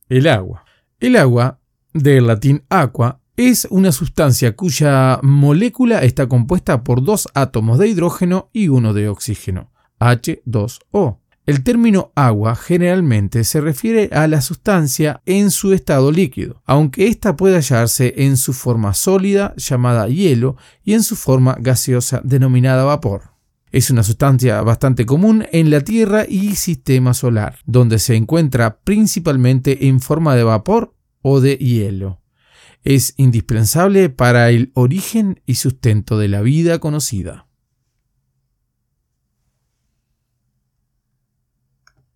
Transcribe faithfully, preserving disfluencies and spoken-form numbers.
El agua. El agua, del latín aqua, es una sustancia cuya molécula está compuesta por dos átomos de hidrógeno y uno de oxígeno, hache dos o. El término agua generalmente se refiere a la sustancia en su estado líquido, aunque ésta puede hallarse en su forma sólida, llamada hielo, y en su forma gaseosa, denominada vapor. Es una sustancia bastante común en la Tierra y sistema solar, donde se encuentra principalmente en forma de vapor o de hielo. Es indispensable para el origen y sustento de la vida conocida.